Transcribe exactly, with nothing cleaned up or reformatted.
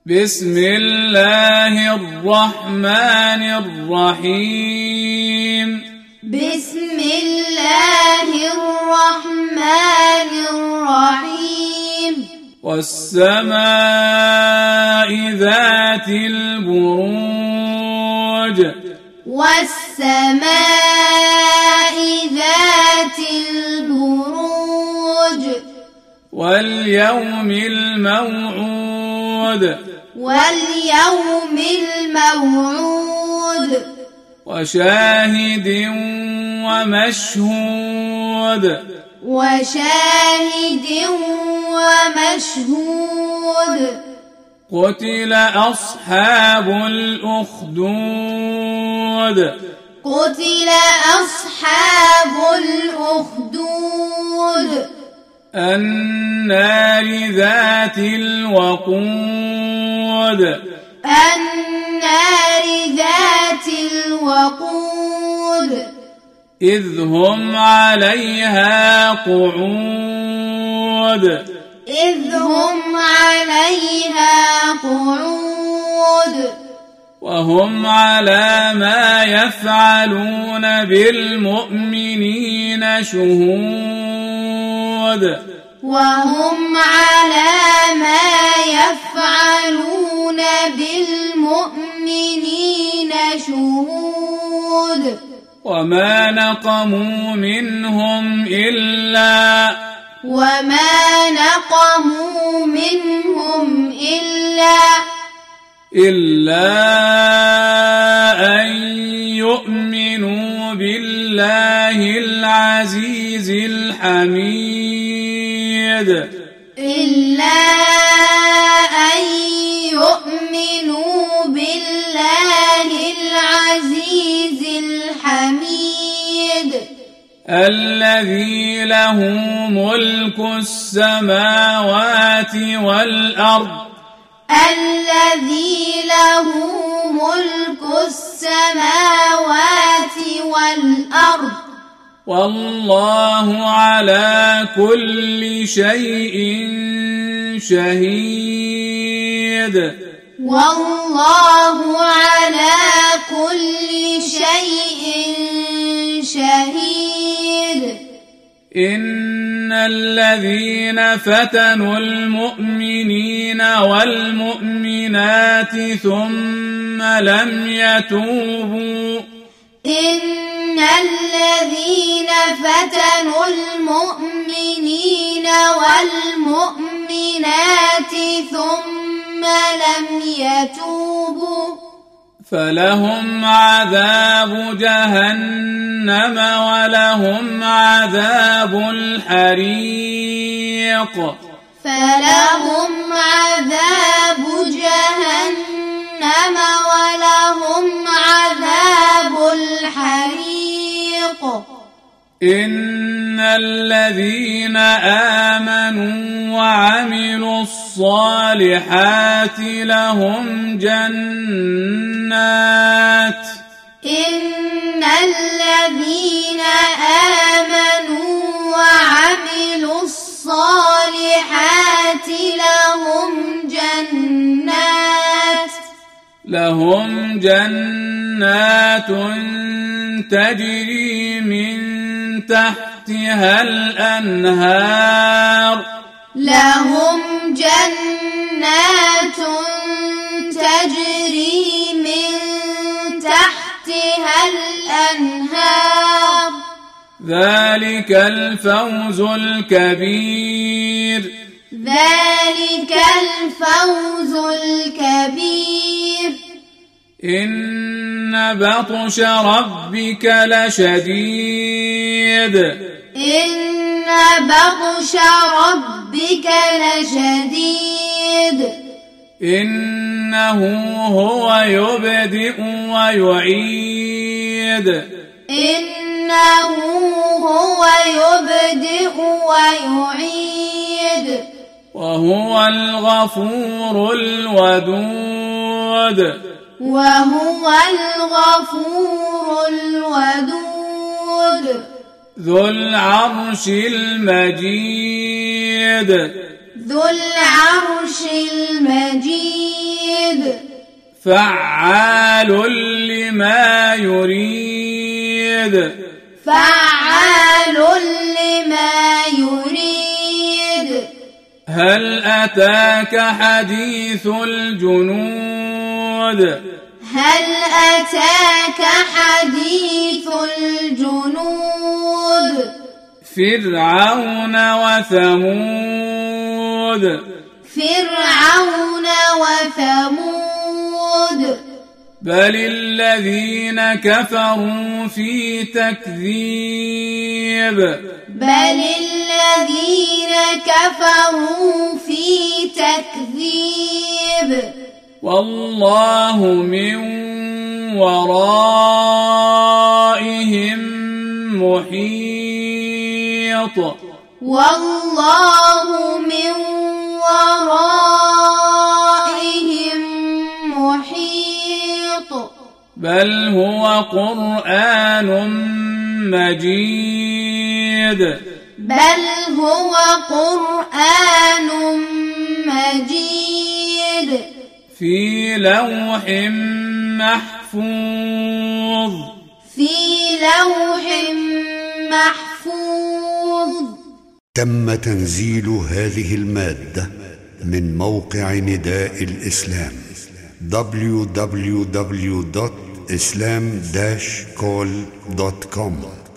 بسم الله الرحمن الرحيم بسم الله الرحمن الرحيم والسماء ذات البروج والسماء ذات البروج واليوم الموعود واليوم الموعود وشاهد ومشهود وشاهد ومشهود قتل أصحاب الأخدود قتل أصحاب الأخدود النار ذات الوقود النار ذات الوقود إذ هم عليها قعود إذ هم عليها قعود وهم على ما يفعلون بالمؤمنين شهود وهم على ما يفعلون بالمؤمنين شهود وما نقموا منهم إلا وما نقموا منهم إلا إلا أن يؤمنوا بالله العزيز الحميد إلا أن يؤمنوا بالله العزيز الحميد الذي له ملك السماوات والأرض الذي له ملك السماوات والأرض والله على كل شيء شهيد والله على كل شيء شهيد إن الذين فتنوا المؤمنين والمؤمنات ثم لم يتوبوا إن الذين فتنوا المؤمنين والمؤمنات ثم لم يتوبوا فلهم عذاب جهنم ولهم عذاب الحريق فلهم عذاب جهنم ولهم عذاب الحريق إن الذين آمنوا وعملوا الصالحات لهم جنات إن الذين آمنوا وعملوا الصالحات لهم جنات لهم جنات تجري من تحتها الأنهار لهم جنات تجري من تحتها الأنهار ذلك الفوز الكبير ذلك الفوز الكبير إن بطش ربك لشديد إن بطش ربك لشديد إنه هو يبدئ ويعيد إنه هو يبدئ ويعيد وهو الغفور الودود وهو الغفور الودود ذو العرش المجيد ذو العرش المجيد فعال لما يريد فعال لما يريد هل أتاك حديث الجنود هل أتاك حديث الجنود فرعون وثمود فرعون وثمود بل الذين كفروا في تكذيب بل الذين كفروا في تكذيب والله من ورائهم محيط والله من ورائهم محيط بل هو قرآن مجيد بل هو قرآن مجيد في لوح محفوظ في لوح محفوظ. تم تنزيل هذه المادة من موقع نداء الإسلام دبليو دبليو دبليو دوت إسلام داش كول دوت كوم.